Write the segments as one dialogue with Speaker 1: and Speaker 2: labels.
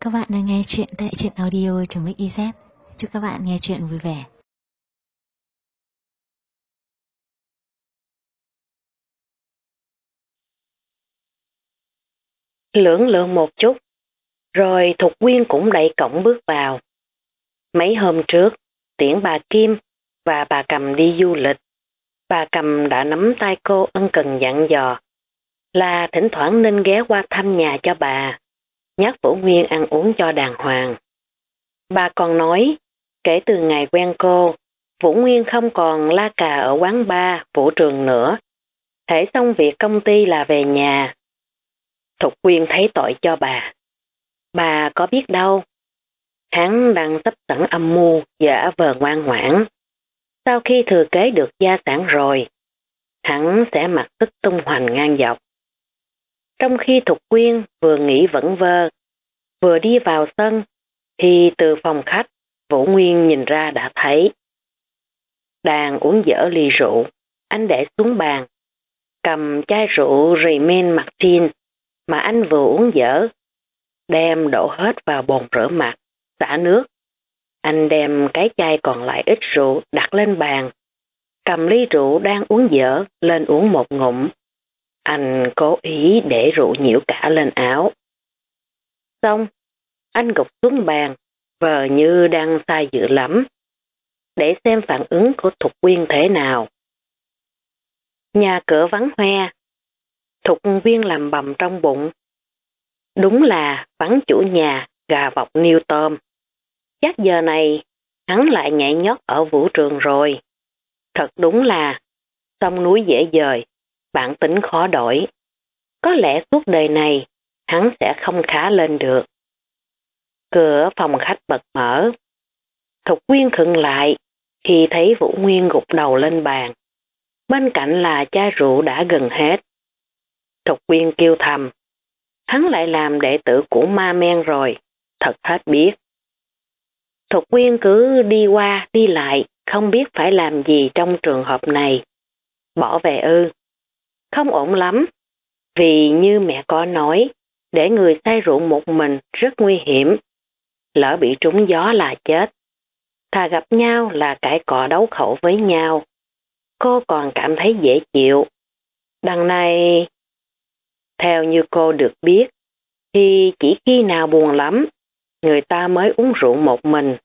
Speaker 1: Các bạn đang nghe chuyện tại truyện audio.mix.iz. Chúc các bạn nghe chuyện vui vẻ.
Speaker 2: Lưỡng lự một chút, rồi Thục Quyên cũng đẩy cổng bước vào. Mấy hôm trước, tiễn bà Kim và bà Cầm đi du lịch, bà Cầm đã nắm tay cô ân cần dặn dò là thỉnh thoảng nên ghé qua thăm nhà cho bà, nhắc Vũ Nguyên ăn uống cho đàng hoàng. Bà còn nói, kể từ ngày quen cô, Vũ Nguyên không còn la cà ở quán bar, vũ trường nữa. Hễ xong việc công ty là về nhà. Thục Quyên thấy tội cho bà. Bà có biết đâu. Hắn đang sắp sẵn âm mưu giả vờ ngoan ngoãn. Sau khi thừa kế được gia sản rồi, hắn sẽ mặc sức tung hoành ngang dọc. Trong khi Thục Quyên vừa nghĩ vẩn vơ, vừa đi vào sân, thì từ phòng khách, Vũ Nguyên nhìn ra đã thấy. Đang uống dở ly rượu, anh để xuống bàn, cầm chai rượu Riemann Martin mà anh vừa uống dở, đem đổ hết vào bồn rửa mặt, xả nước. Anh đem cái chai còn lại ít rượu đặt lên bàn, cầm ly rượu đang uống dở lên uống một ngụm. Anh cố ý để rượu nhiễu cả lên áo. Xong, anh gục xuống bàn, vờ như đang say dữ lắm, để xem phản ứng của Thục Quyên thế nào. Nhà cửa vắng hoe, Thục Quyên làm bầm trong bụng. Đúng là vắng chủ nhà, gà vọc niêu tôm. Chắc giờ này, hắn lại nhảy nhót ở vũ trường rồi. Thật đúng là, sông núi dễ dời, bản tính khó đổi. Có lẽ suốt đời này, hắn sẽ không khá lên được. Cửa phòng khách bật mở. Thục Quyên khựng lại khi thấy Vũ Nguyên gục đầu lên bàn. Bên cạnh là chai rượu đã gần hết. Thục Quyên kêu thầm. Hắn lại làm đệ tử của ma men rồi, thật hết biết. Thục Quyên cứ đi qua đi lại, không biết phải làm gì trong trường hợp này. Bỏ về ư? Không ổn lắm, vì như mẹ có nói, để người say rượu một mình rất nguy hiểm. Lỡ bị trúng gió là chết. Thà gặp nhau là cãi cọ đấu khẩu với nhau. Cô còn cảm thấy dễ chịu. Đằng này, theo như cô được biết, thì chỉ khi nào buồn lắm, người ta mới uống rượu một mình.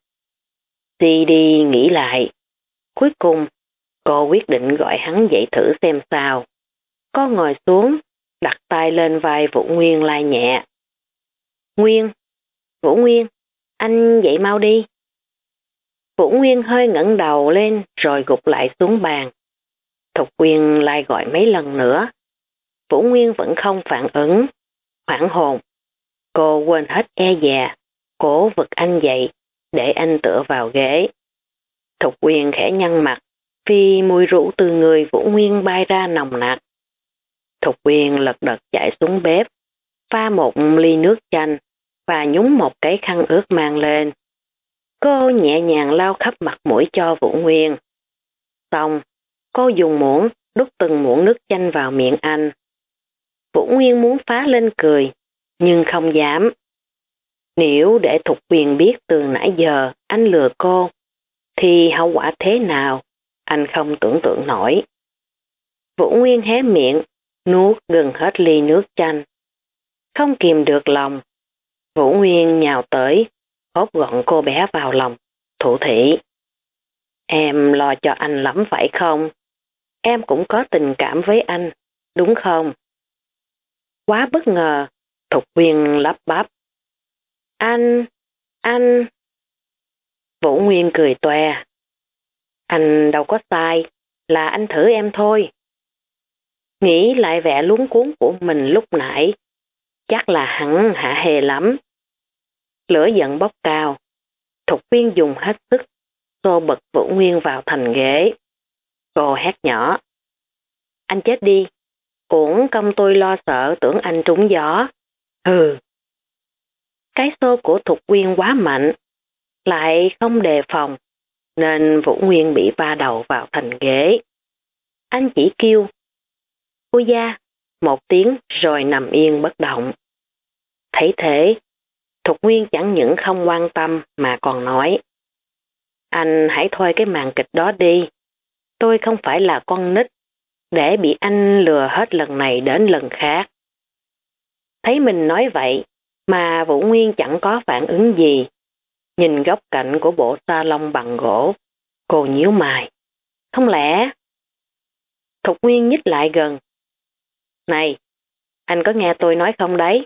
Speaker 2: Đi đi nghĩ lại. Cuối cùng, cô quyết định gọi hắn dậy thử xem sao. Cô ngồi xuống, đặt tay lên vai Vũ Nguyên lai nhẹ. Nguyên, Vũ Nguyên, anh dậy mau đi. Vũ Nguyên hơi ngẩng đầu lên rồi gục lại xuống bàn. Thục Quyên lại gọi mấy lần nữa. Vũ Nguyên vẫn không phản ứng. Hoảng hồn. Cô quên hết e dè, cố vực anh dậy để anh tựa vào ghế. Thục Quyên khẽ nhăn mặt vì mùi rượu từ người Vũ Nguyên bay ra nồng nặc. Thục Quyên lật đật chạy xuống bếp, pha một ly nước chanh và nhúng một cái khăn ướt mang lên. Cô nhẹ nhàng lau khắp mặt mũi cho Vũ Nguyên. Xong, cô dùng muỗng đút từng muỗng nước chanh vào miệng anh. Vũ Nguyên muốn phá lên cười, nhưng không dám. Nếu để Thục Quyên biết từ nãy giờ anh lừa cô, thì hậu quả thế nào, anh không tưởng tượng nổi. Vũ Nguyên hé miệng, nuốt gần hết ly nước chanh. Không kìm được lòng, Vũ Nguyên nhào tới, ôm gọn cô bé vào lòng, thủ thỉ. Em lo cho anh lắm phải không? Em cũng có tình cảm với anh, đúng không? Quá bất ngờ, Thục Quyên lắp bắp. Anh... Vũ Nguyên cười toe. Anh đâu có sai, là anh thử em thôi. Nghĩ lại vẻ luống cuống của mình lúc nãy, chắc là hắn hả hê lắm. Lửa giận bốc cao, Thục Quyên dùng hết sức, xô bật Vũ Nguyên vào thành ghế. Cô hét nhỏ. Anh chết đi, uổng công tôi lo sợ tưởng anh trúng gió. Hừ. Cái xô của Thục Quyên quá mạnh, lại không đề phòng, nên Vũ Nguyên bị va đầu vào thành ghế. Anh chỉ kêu ui da một tiếng rồi nằm yên bất động. Thấy thế, Thục Nguyên chẳng những không quan tâm mà còn nói. Anh hãy thôi cái màn kịch đó đi. Tôi không phải là con nít để bị anh lừa hết lần này đến lần khác. Thấy mình nói vậy mà Vũ Nguyên chẳng có phản ứng gì. Nhìn góc cạnh của bộ salon bằng gỗ, cô nhíu mày. Không lẽ? Thục Nguyên nhích lại gần. Này, anh có nghe tôi nói không đấy?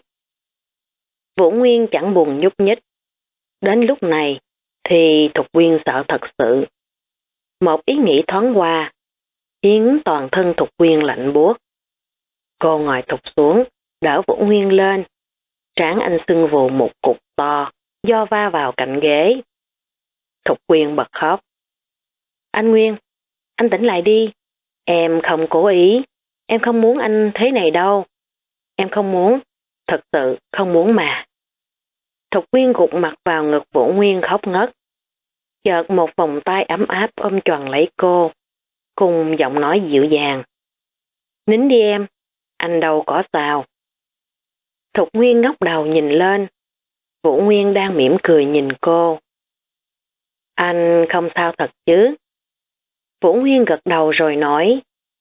Speaker 2: Vũ Nguyên chẳng buồn nhúc nhích. Đến lúc này thì Thục Nguyên sợ thật sự. Một ý nghĩ thoáng qua khiến toàn thân Thục Nguyên lạnh buốt. Cô ngồi thụt xuống, đỡ Vũ Nguyên lên. Trán anh sưng vù một cục to do va vào cạnh ghế. Thục Nguyên bật khóc. Anh Nguyên, anh tỉnh lại đi. Em không cố ý. Em không muốn anh thế này đâu. Em không muốn. Thật sự không muốn mà. Thục Nguyên gục mặt vào ngực Vũ Nguyên khóc ngất. Chợt một vòng tay ấm áp ôm choàng lấy cô, cùng giọng nói dịu dàng. Nín đi em, anh đâu có sao. Thục Nguyên ngóc đầu nhìn lên. Vũ Nguyên đang mỉm cười nhìn cô. Anh không sao thật chứ? Vũ Nguyên gật đầu rồi nói.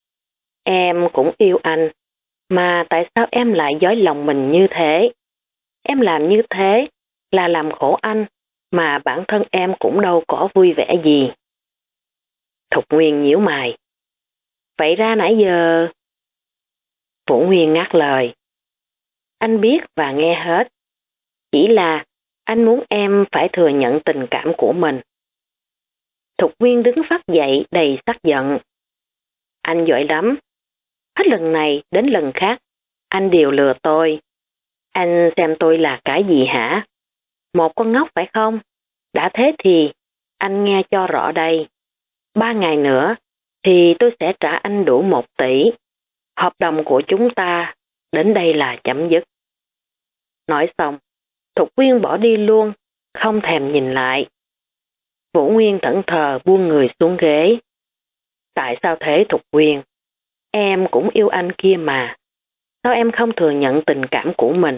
Speaker 2: Em cũng yêu anh, mà tại sao em lại dối lòng mình như thế? Em làm như thế là làm khổ anh, mà bản thân em cũng đâu có vui vẻ gì. Thục Nguyên nhíu mày. Vậy ra nãy giờ... Vũ Nguyên ngắt lời. Anh biết và nghe hết. Chỉ là anh muốn em phải thừa nhận tình cảm của mình. Thục Nguyên đứng phắt dậy đầy sắc giận. Anh giỏi lắm. Hết lần này đến lần khác, anh đều lừa tôi. Anh xem tôi là cái gì hả? Một con ngốc phải không? Đã thế thì, anh nghe cho rõ đây. 3 ngày nữa, thì tôi sẽ trả anh đủ 1 tỷ. Hợp đồng của chúng ta đến đây là chấm dứt. Nói xong, Thục Nguyên bỏ đi luôn, không thèm nhìn lại. Vũ Nguyên thẫn thờ buông người xuống ghế. Tại sao thế Thục Nguyên? Em cũng yêu anh kia mà. Sao em không thừa nhận tình cảm của mình?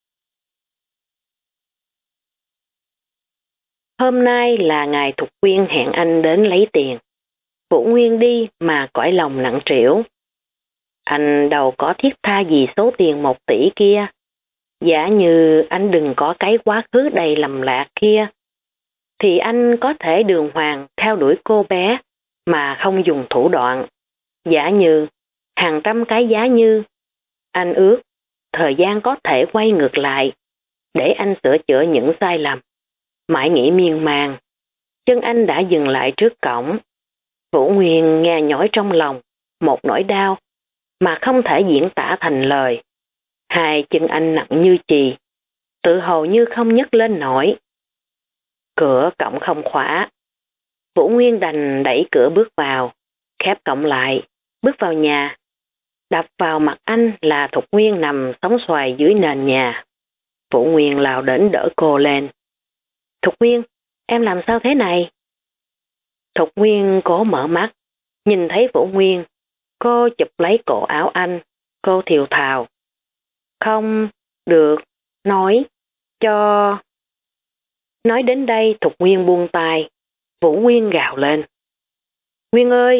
Speaker 2: Hôm nay là ngày Thục Nguyên hẹn anh đến lấy tiền. Vũ Nguyên đi mà cõi lòng nặng trĩu. Anh đâu có thiết tha gì số tiền 1 tỷ kia. Giả như anh đừng có cái quá khứ đầy lầm lạc kia, thì anh có thể đường hoàng theo đuổi cô bé mà không dùng thủ đoạn. Giả như, hàng trăm cái giá như, anh ước thời gian có thể quay ngược lại để anh sửa chữa những sai lầm. Mãi nghĩ miên man, chân anh đã dừng lại trước cổng. Vũ Nguyên nghe nhói trong lòng một nỗi đau mà không thể diễn tả thành lời. Hai chân anh nặng như chì, tự hồ như không nhấc lên nổi. Cửa cổng không khóa. Vũ Nguyên đành đẩy cửa bước vào, khép cổng lại, bước vào nhà. Đập vào mặt anh là Thục Nguyên nằm sóng xoài dưới nền nhà. Vũ Nguyên lao đến đỡ cô lên. Thục Nguyên, em làm sao thế này? Thục Nguyên cố mở mắt, nhìn thấy Vũ Nguyên. Cô chụp lấy cổ áo anh, cô thều thào. Không, được, nói, cho... Nói đến đây Thục Nguyên buông tay. Vũ Nguyên gào lên. Nguyên ơi!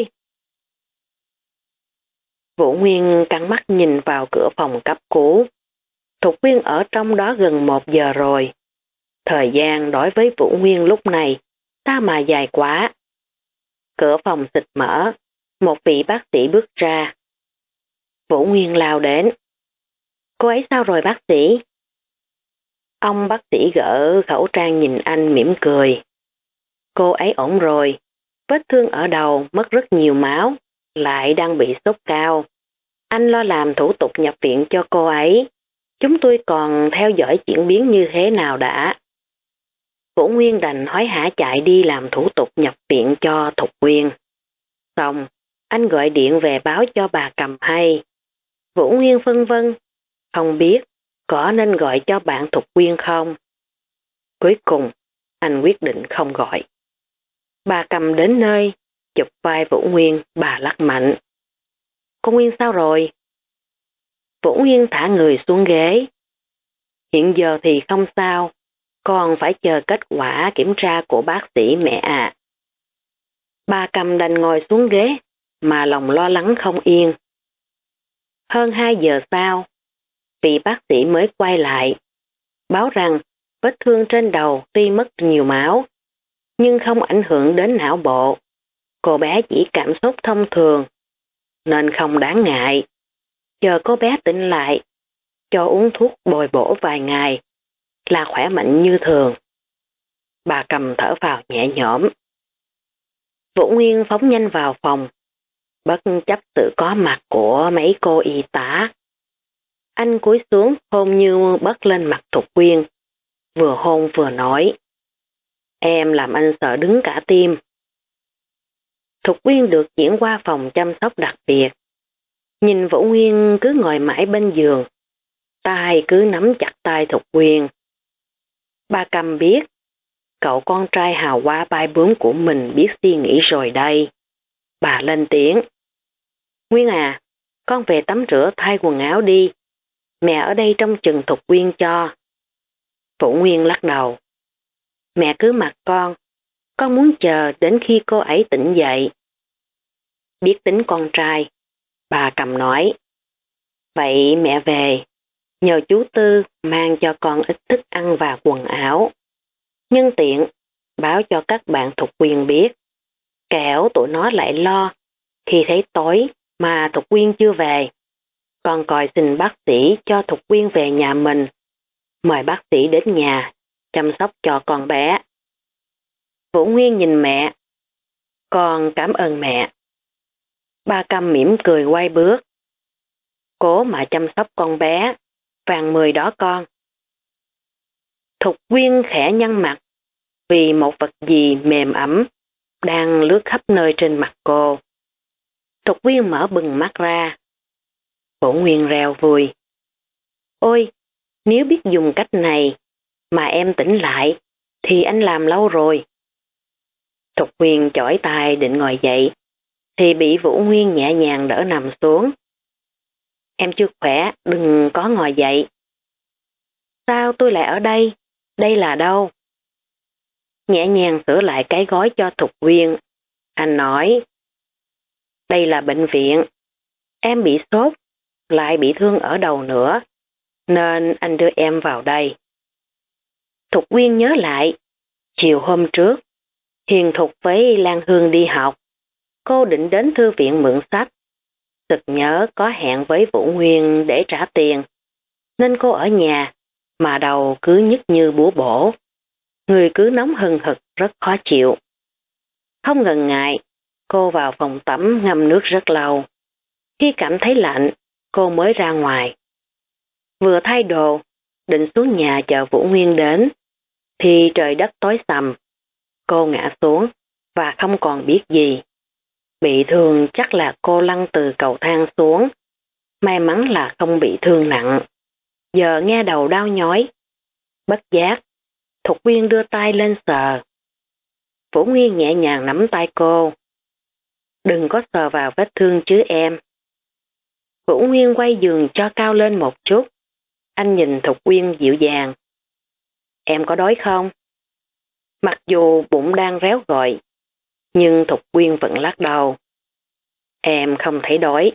Speaker 2: Vũ Nguyên căng mắt nhìn vào cửa phòng cấp cứu. Thục Nguyên ở trong đó gần 1 giờ rồi. Thời gian đối với Vũ Nguyên lúc này sao mà dài quá. Cửa phòng xịt mở, một vị bác sĩ bước ra. Vũ Nguyên lao đến. Cô ấy sao rồi bác sĩ? Ông bác sĩ gỡ khẩu trang nhìn anh mỉm cười. Cô ấy ổn rồi, vết thương ở đầu mất rất nhiều máu, lại đang bị sốt cao. Anh lo làm thủ tục nhập viện cho cô ấy. Chúng tôi còn theo dõi diễn biến như thế nào đã. Vũ Nguyên đành hối hả chạy đi làm thủ tục nhập viện cho Thục Nguyên. Xong, anh gọi điện về báo cho bà Cầm hay. Vũ Nguyên phân vân, không biết có nên gọi cho bạn Thục Nguyên không. Cuối cùng, anh quyết định không gọi. Bà Cầm đến nơi, chụp vai Vũ Nguyên, bà lắc mạnh. Cô Nguyên sao rồi? Vũ Nguyên thả người xuống ghế. Hiện giờ thì không sao, Con phải chờ kết quả kiểm tra của bác sĩ mẹ à. Bà Cầm đành ngồi xuống ghế, mà lòng lo lắng không yên. Hơn 2 giờ sau, vị bác sĩ mới quay lại, báo rằng vết thương trên đầu tuy mất nhiều máu, nhưng không ảnh hưởng đến não bộ. Cô bé chỉ cảm sốt thông thường, nên không đáng ngại. Chờ cô bé tỉnh lại, cho uống thuốc bồi bổ vài ngày, là khỏe mạnh như thường. Bà Cầm thở phào nhẹ nhõm. Vũ Nguyên phóng nhanh vào phòng, bất chấp sự có mặt của mấy cô y tá. Anh cúi xuống hôn như bớt lên mặt Thục Quyên, vừa hôn vừa nói. Em làm anh sợ đứng cả tim. Thục Quyên được chuyển qua phòng chăm sóc đặc biệt. Nhìn Vũ Nguyên cứ ngồi mãi bên giường, tay cứ nắm chặt tay Thục Quyên. Bà Cầm biết, cậu con trai hào hoa bay bướm của mình biết suy nghĩ rồi đây. Bà lên tiếng. Nguyên à, con về tắm rửa thay quần áo đi. Mẹ ở đây trông chừng Thục Quyên cho. Vũ Nguyên lắc đầu. Mẹ cứ mặc con muốn chờ đến khi cô ấy tỉnh dậy. Biết tính con trai, bà Cầm nói. Vậy mẹ về, nhờ chú Tư mang cho con ít thức ăn và quần áo. Nhân tiện, báo cho các bạn Thục Quyên biết. Kẻo tụi nó lại lo, khi thấy tối mà Thục Quyên chưa về. Con coi xin bác sĩ cho Thục Quyên về nhà mình. Mời bác sĩ đến nhà, chăm sóc cho con bé. Vũ Nguyên nhìn mẹ. Con cảm ơn mẹ. Bà Cầm mỉm cười quay bước. Cố mà chăm sóc con bé, vàng 10 đó con. Thục Quyên khẽ nhăn mặt, vì một vật gì mềm ẩm đang lướt khắp nơi trên mặt cô. Thục Quyên mở bừng mắt ra. Vũ Nguyên reo vui. Ôi, nếu biết dùng cách này mà em tỉnh lại, thì anh làm lâu rồi. Thục Quyên chỏi tay định ngồi dậy, thì bị Vũ Nguyên nhẹ nhàng đỡ nằm xuống. Em chưa khỏe, đừng có ngồi dậy. Sao tôi lại ở đây? Đây là đâu? Nhẹ nhàng sửa lại cái gói cho Thục Quyên. Anh nói. Đây là bệnh viện. Em bị sốt, lại bị thương ở đầu nữa, nên anh đưa em vào đây. Thục Quyên nhớ lại, chiều hôm trước, Hiền Thục với Lan Hương đi học. Cô định đến thư viện mượn sách. Sực nhớ có hẹn với Vũ Nguyên để trả tiền, nên cô ở nhà, mà đầu cứ nhức như búa bổ. Người cứ nóng hừng hực rất khó chịu. Không ngần ngại, cô vào phòng tắm ngâm nước rất lâu. Khi cảm thấy lạnh, cô mới ra ngoài. Vừa thay đồ, định xuống nhà chờ Vũ Nguyên đến, thì trời đất tối sầm. Cô ngã xuống và không còn biết gì. Bị thương chắc là cô lăn từ cầu thang xuống. May mắn là không bị thương nặng. Giờ nghe đầu đau nhói. Bất giác, Thục Quyên đưa tay lên sờ. Vũ Nguyên nhẹ nhàng nắm tay cô. Đừng có sờ vào vết thương chứ em. Vũ Nguyên quay giường cho cao lên một chút. Anh nhìn Thục Quyên dịu dàng. Em có đói không? Mặc dù bụng đang réo gọi, nhưng Thục Quyên vẫn lắc đầu. Em không thấy đói.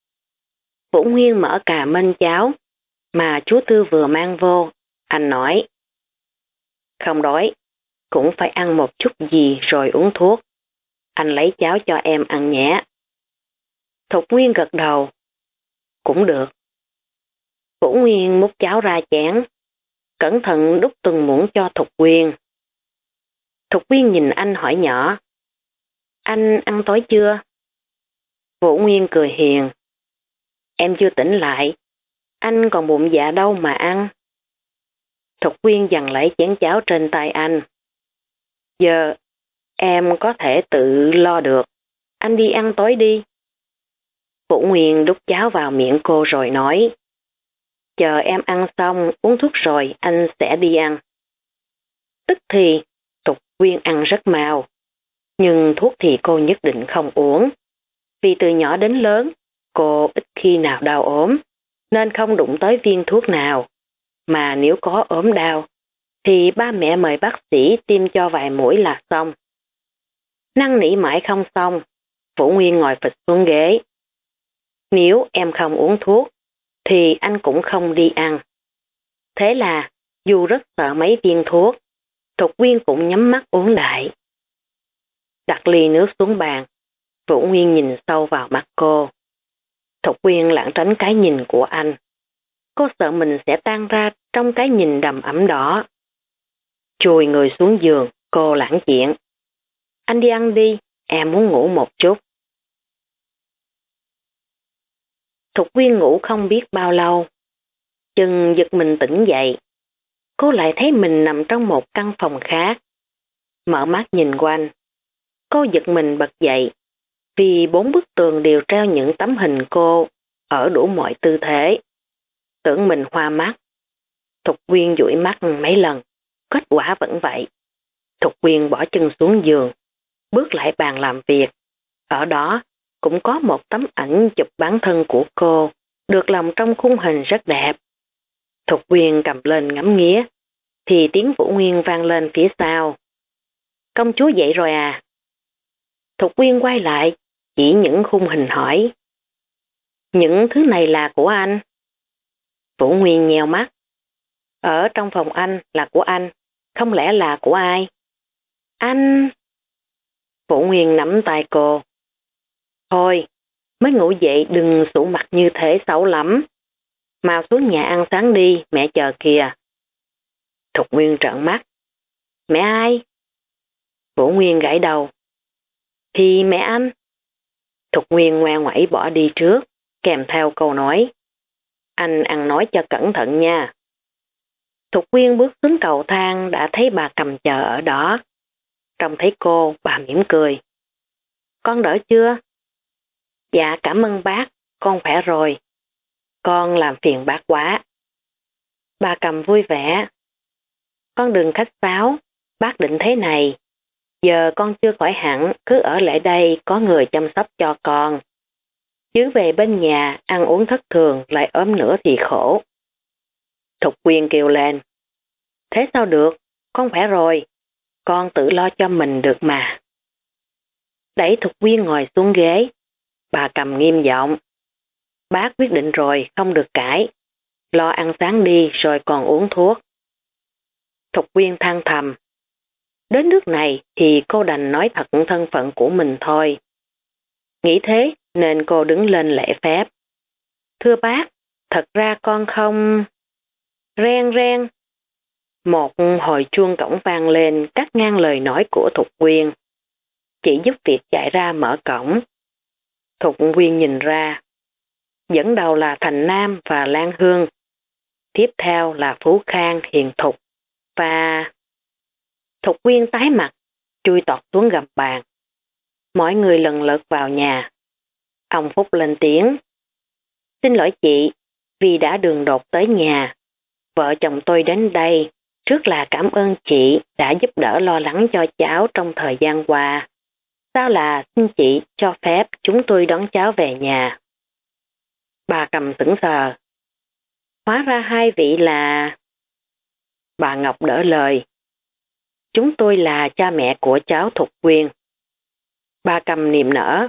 Speaker 2: Vũ Nguyên mở cà mên cháo mà chú Tư vừa mang vô. Anh nói. Không đói, cũng phải ăn một chút gì rồi uống thuốc. Anh lấy cháo cho em ăn nhé. Thục Nguyên gật đầu. Cũng được. Vũ Nguyên múc cháo ra chén, cẩn thận đút từng muỗng cho Thục Quyên. Thục Quyên nhìn anh hỏi nhỏ. Anh ăn tối chưa? Vũ Nguyên cười hiền. Em chưa tỉnh lại, anh còn bụng dạ đâu mà ăn. Thục Quyên giằng lấy chén cháo trên tay anh. Giờ em có thể tự lo được, anh đi ăn tối đi. Vũ Nguyên đút cháo vào miệng cô rồi nói. Chờ em ăn xong uống thuốc rồi anh sẽ đi ăn. Tức thì Thục Quyên ăn rất mau, nhưng thuốc thì cô nhất định không uống. Vì từ nhỏ đến lớn, cô ít khi nào đau ốm, nên không đụng tới viên thuốc nào. Mà nếu có ốm đau, thì ba mẹ mời bác sĩ tiêm cho vài mũi là xong. Năn nỉ mãi không xong, Vũ Nguyên ngồi phịch xuống ghế. Nếu em không uống thuốc, thì anh cũng không đi ăn. Thế là, dù rất sợ mấy viên thuốc, Thục Quyên cũng nhắm mắt uống đại. Đặt ly nước xuống bàn, Vũ Nguyên nhìn sâu vào mắt cô. Thục Quyên lảng tránh cái nhìn của anh. Cô sợ mình sẽ tan ra trong cái nhìn đầm ấm đó. Chùi người xuống giường, cô lãng chuyện. Anh đi ăn đi, em muốn ngủ một chút. Thục Quyên ngủ không biết bao lâu. Chừng giật mình tỉnh dậy. Cô lại thấy mình nằm trong một căn phòng khác. Mở mắt nhìn quanh. Cô giật mình bật dậy. Vì 4 bức tường đều treo những tấm hình cô ở đủ mọi tư thế. Tưởng mình hoa mắt. Thục Quyên dụi mắt mấy lần. Kết quả vẫn vậy. Thục Quyên bỏ chân xuống giường. Bước lại bàn làm việc. Ở đó cũng có một tấm ảnh chụp bản thân của cô. Được lòng trong khung hình rất đẹp. Thục Quyên cầm lên ngắm nghía. Thì tiếng Vũ Nguyên vang lên phía sau. Công chúa dậy rồi à? Thục Quyên quay lại. Chỉ những khung hình hỏi. Những thứ này là của anh? Vũ Nguyên nheo mắt. Ở trong phòng anh là của anh. Không lẽ là của ai? Anh... Vũ Nguyên nắm tay cô. Thôi, mới ngủ dậy đừng sụ mặt như thế xấu lắm. Mau xuống nhà ăn sáng đi, mẹ chờ kìa. Thục Nguyên trợn mắt. Mẹ ai? Vũ Nguyên gãi đầu. Thì mẹ anh. Thục Nguyên ngoan ngoãy bỏ đi trước, kèm theo câu nói. Anh ăn nói cho cẩn thận nha. Thục Nguyên bước xuống cầu thang đã thấy bà Cầm chờ ở đó. Trông thấy cô, bà mỉm cười. Con đỡ chưa? Dạ cảm ơn bác, con khỏe rồi. Con làm phiền bác quá. Bà Cầm vui vẻ. Con đừng khách sáo, bác định thế này. Giờ con chưa khỏi hẳn, cứ ở lại đây có người chăm sóc cho con. Chứ về bên nhà, ăn uống thất thường lại ốm nữa thì khổ. Thục Quyên kêu lên. Thế sao được, con khỏe rồi. Con tự lo cho mình được mà. Đẩy Thục Quyên ngồi xuống ghế. Bà Cầm nghiêm giọng. Bác quyết định rồi, không được cãi. Lo ăn sáng đi rồi còn uống thuốc. Thục Quyên than thầm. Đến nước này thì cô đành nói thật thân phận của mình thôi. Nghĩ thế nên cô đứng lên lễ phép. Thưa bác, thật ra con không... Reng reng. Một hồi chuông cổng vang lên cắt ngang lời nói của Thục Quyên. Chị giúp việc chạy ra mở cổng. Thục Quyên nhìn ra. Dẫn đầu là Thành Nam và Lan Hương. Tiếp theo là Phú Khang, Hiền Thục và... Thục Quyên tái mặt, chui tọt xuống gầm bàn. Mọi người lần lượt vào nhà. Ông Phúc lên tiếng. Xin lỗi chị, vì đã đường đột tới nhà. Vợ chồng tôi đến đây, trước là cảm ơn chị đã giúp đỡ lo lắng cho cháu trong thời gian qua. Sao là xin chị cho phép chúng tôi đón cháu về nhà. Bà Cầm sững sờ. Hóa ra hai vị là... Bà Ngọc đỡ lời. Chúng tôi là cha mẹ của cháu Thục Quyên. Bà Cầm niềm nở.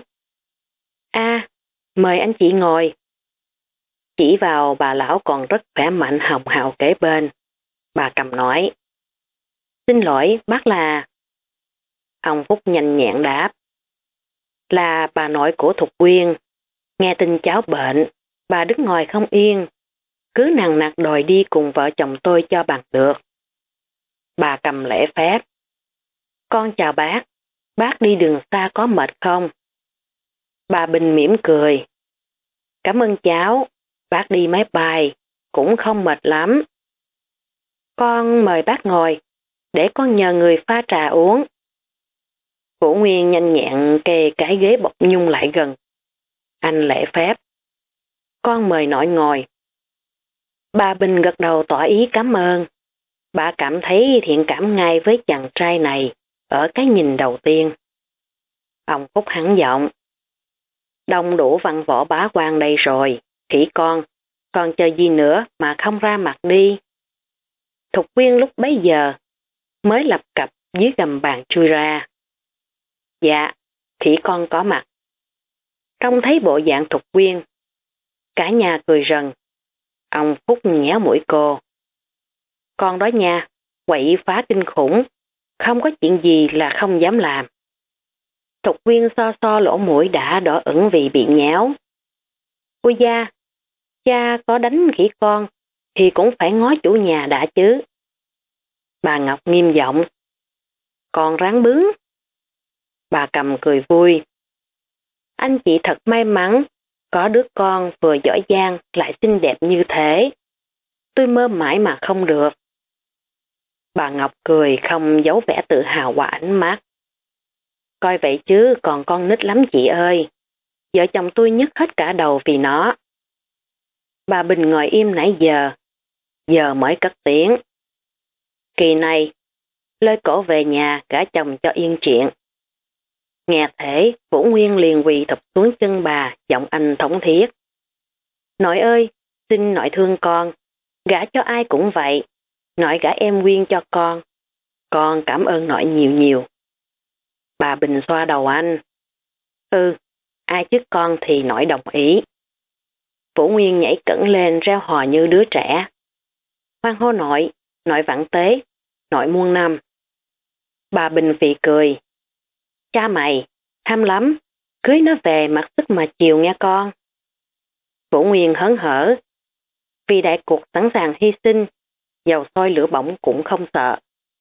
Speaker 2: Mời anh chị ngồi. Chỉ vào bà lão còn rất khỏe mạnh hồng hào kế bên. Bà Cầm nói. Xin lỗi, bác là... Ông Phúc nhanh nhẹn đáp. Là bà nội của Thục Quyên. Nghe tin cháu bệnh, bà đứng ngồi không yên. Cứ nằng nặc đòi đi cùng vợ chồng tôi cho bằng được. Bà Cầm lễ phép. Con chào bác đi đường xa có mệt không? Bà Bình mỉm cười. Cảm ơn cháu, bác đi máy bay, cũng không mệt lắm. Con mời bác ngồi, để con nhờ người pha trà uống. Vũ Nguyên nhanh nhẹn kê cái ghế bọc nhung lại gần. Anh lễ phép. Con mời nội ngồi. Bà Bình gật đầu tỏ ý cảm ơn. Bà cảm thấy thiện cảm ngay với chàng trai này ở cái nhìn đầu tiên. Ông Phúc hắng giọng. Đông đủ văn võ bá quan đây rồi, khỉ con, còn chờ gì nữa mà không ra mặt đi. Thục Quyên lúc bấy giờ mới lập cập dưới gầm bàn chui ra. Dạ, khỉ con có mặt. Trông thấy bộ dạng Thục Quyên, cả nhà cười rần. Ông Phúc nhéo mũi cô. Con đó nha, quậy phá kinh khủng, không có chuyện gì là không dám làm. Thục Quyên so lỗ mũi đã đỏ ửng vì bị nhéo. Ôi da, cha có đánh khỉ con thì cũng phải ngó chủ nhà đã chứ. Bà Ngọc nghiêm giọng. Con ráng bướng. Bà Cầm cười vui. Anh chị thật may mắn, có đứa con vừa giỏi giang lại xinh đẹp như thế. Tôi mơ mãi mà không được. Bà Ngọc cười không giấu vẻ tự hào qua ánh mắt. Coi vậy chứ còn con nít lắm chị ơi. Vợ chồng tôi nhức hết cả đầu vì nó. Bà Bình ngồi im nãy giờ mới cất tiếng. Kỳ này, lôi cổ về nhà gả chồng cho yên chuyện. Nghe thế, Vũ Nguyên liền quỳ thụp xuống chân bà, giọng anh thống thiết. Nội ơi, xin nội thương con, gả cho ai cũng vậy, nội gả em Nguyên cho con cảm ơn nội nhiều nhiều. Bà Bình xoa đầu anh. Ai chứ con thì nội đồng ý. Vũ Nguyên nhảy cẫng lên reo hò như đứa trẻ. Hoan hô nội vạn tế, nội muôn năm. Bà Bình phì cười. Cha mày, tham lắm, cưới nó về mặc sức mà chiều nghe con. Vũ Nguyên hớn hở. Vì đại cuộc sẵn sàng hy sinh, dầu sôi lửa bỏng cũng không sợ.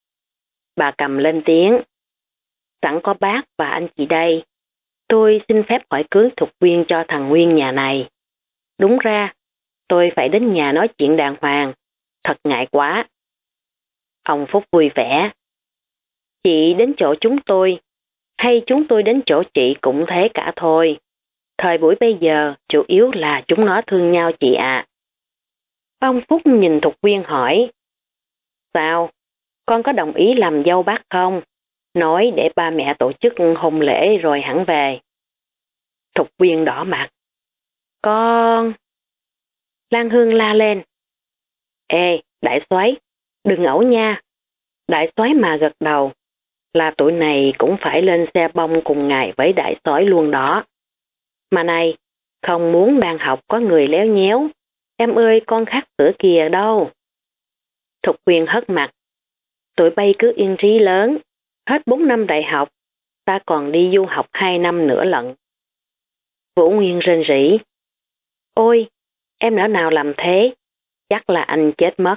Speaker 2: Bà Cầm lên tiếng. Sẵn có bác và anh chị đây, tôi xin phép hỏi cưới Thục Quyên cho thằng Nguyên nhà này. Đúng ra, tôi phải đến nhà nói chuyện đàng hoàng, thật ngại quá. Ông Phúc vui vẻ. Chị đến chỗ chúng tôi, hay chúng tôi đến chỗ chị cũng thế cả thôi. Thời buổi bây giờ, chủ yếu là chúng nó thương nhau chị ạ. Ông Phúc nhìn Thục Quyên hỏi. Sao? Con có đồng ý làm dâu bác không? Nói để ba mẹ tổ chức hôn lễ rồi hẳn về. Thục Quyên đỏ mặt. Con... Lan Hương la lên. Ê, đại soái, đừng ẩu nha. Đại soái mà gật đầu, là tụi này cũng phải lên xe bông cùng ngài với đại soái luôn đó. Mà này, không muốn đang học có người léo nhéo. Em ơi, con khát sữa kìa đâu. Thục Quyên hất mặt. Tụi bay cứ yên trí lớn. Hết 4 năm đại học, ta còn đi du học 2 năm nữa lận. Vũ Nguyên rên rỉ. Ôi, em nỡ nào làm thế, chắc là anh chết mất.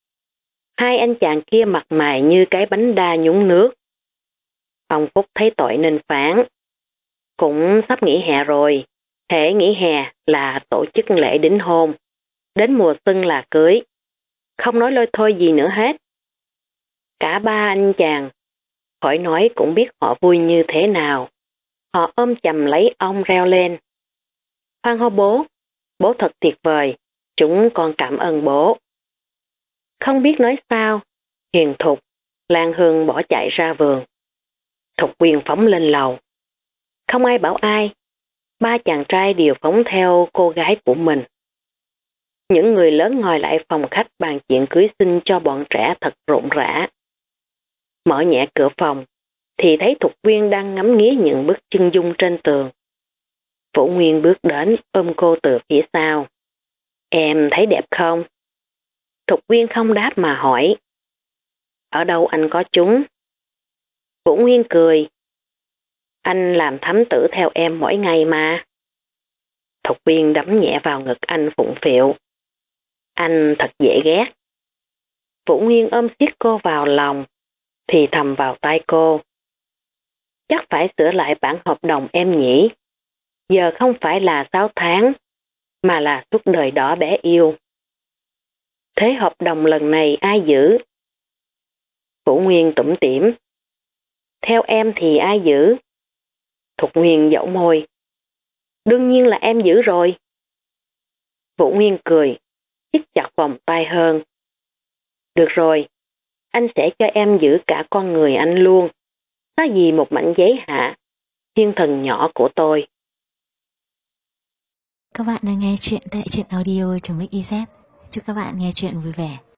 Speaker 2: Hai anh chàng kia mặt mày như cái bánh đa nhúng nước. Ông Phúc thấy tội nên phán. Cũng sắp nghỉ hè rồi, hễ nghỉ hè là tổ chức lễ đính hôn. Đến mùa xuân là cưới. Không nói lôi thôi gì nữa hết. Cả ba anh chàng, khỏi nói cũng biết họ vui như thế nào. Họ ôm chầm lấy ông reo lên. Hoan hô bố thật tuyệt vời, chúng con cảm ơn bố. Không biết nói sao, Hiền Thục, Lan Hương bỏ chạy ra vườn. Thục Quyên phóng lên lầu. Không ai bảo ai, ba chàng trai đều phóng theo cô gái của mình. Những người lớn ngồi lại phòng khách bàn chuyện cưới xin cho bọn trẻ thật rộn rã. Mở nhẹ cửa phòng, thì thấy Thục Quyên đang ngắm nghía những bức chân dung trên tường. Vũ Nguyên bước đến ôm cô từ phía sau. Em thấy đẹp không? Thục Quyên không đáp mà hỏi. Ở đâu anh có chúng? Vũ Nguyên cười. Anh làm thám tử theo em mỗi ngày mà. Thục Quyên đấm nhẹ vào ngực anh phụng phịu. Anh thật dễ ghét. Vũ Nguyên ôm siết cô vào lòng, thì thầm vào tai cô. Chắc phải sửa lại bản hợp đồng em nhỉ. Giờ không phải là 6 tháng, mà là suốt đời đó bé yêu. Thế hợp đồng lần này ai giữ? Vũ Nguyên tủm tỉm. Theo em thì ai giữ? Thục Nguyên dẫu môi. Đương nhiên là em giữ rồi. Vũ Nguyên cười, siết chặt vòng tay hơn. Được rồi, anh sẽ cho em giữ cả con người anh luôn. Có gì một mảnh giấy hả? Thiên thần nhỏ của tôi.
Speaker 1: Các bạn đang nghe chuyện tại truyện audio.mix.iz. Chúc các bạn nghe chuyện vui vẻ.